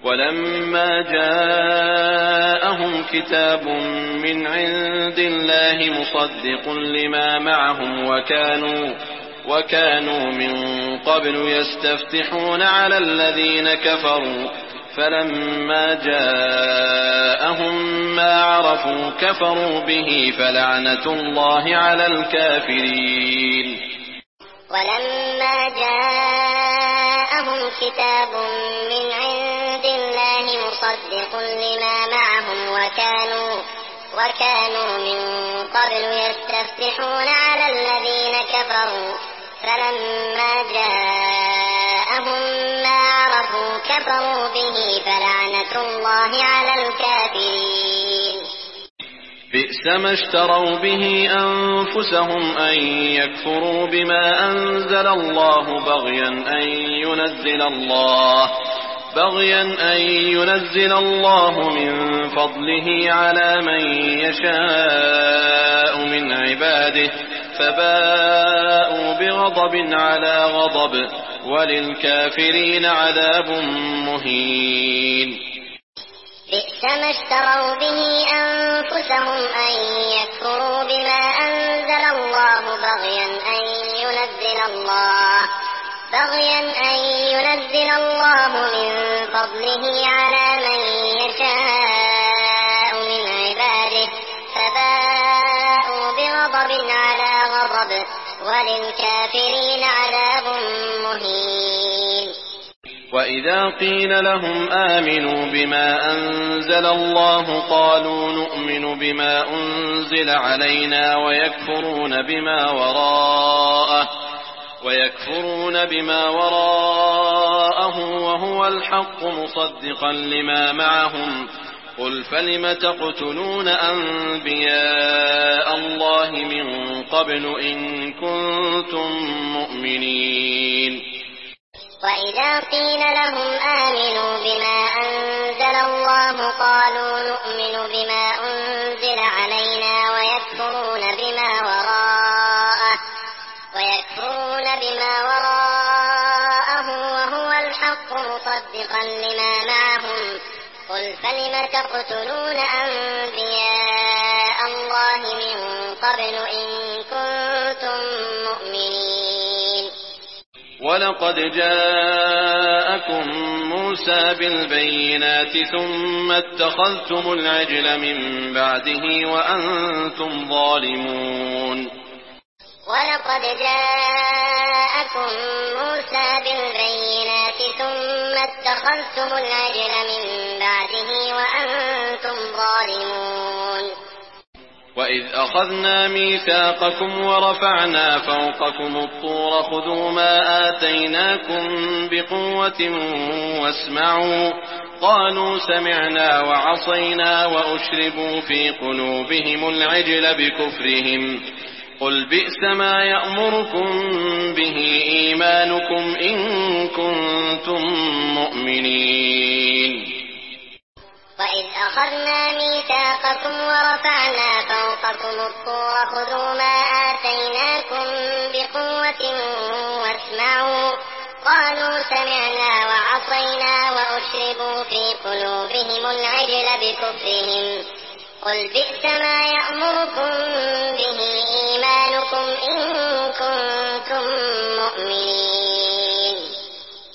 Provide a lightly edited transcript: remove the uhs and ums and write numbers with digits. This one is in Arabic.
ولما جاءهم كتاب من عند الله مصدق لما معهم وكانوا من قبل يستفتحون على الذين كفروا فلما جاءهم ما عرفوا كفروا به فلعنة الله على الكافرين. ولما جاءهم كتاب من عند الله مصدق لما معهم وكانوا من قبل يستفتحون على الذين كفروا فلما جاءهم ما عرفوا كفروا به فلعنة الله على الكافرين. بئس ما اشتروا به أنفسهم أن يكفروا بما أنزل الله بغيا أن ينزل الله من فضله على من يشاء من عباده فباءوا بغضب على غضب وللكافرين عذاب مهين. بئس ما اشتروا به أنفسهم أن يكفروا بما أنزل الله بغيا أن ينزل الله من فضله على من يشاء من عباده فباءوا بغضب على غضب وللكافرين عذاب مهين. وإذا قيل لهم آمنوا بما أنزل الله قالوا نؤمن بما أنزل علينا ويكفرون بما وراءه وهو الحق مصدقا لما معهم قل فلم تقتلون أنبياء الله من قبل إن كنتم مؤمنين. وإذا قيل لهم آمنوا بما أنزل الله قالوا نؤمن بما أنزل علينا ويكفرون بما وراءه وهو الحق مصدقا لما معهم قل فلم تقتلون أنبياء الله من قبل إن كنتم مؤمنين. ولقد جاءكم موسى بالبينات ثم اتخذتم العجل من بعده وأنتم ظالمون. ولقد جاءكم موسى بالبينات ثم اتخذتم العجل من بعده وأنتم ظالمون. وإذ أخذنا ميثاقكم ورفعنا فوقكم الطور خذوا ما آتيناكم بقوة واسمعوا قالوا سمعنا وعصينا وأشربوا في قلوبهم العجل بكفرهم قل بئس ما يأمركم به إيمانكم إن كنتم مؤمنين. وإذ أخذنا ميثاقكم ورفعنا فوقكم الطور خذوا ما آتيناكم بقوة واسمعوا قالوا سمعنا وعصينا وأشربوا في قلوبهم العجل بكفرهم قل بئس ما يأمركم به إيمانكم إن كنتم مؤمنين.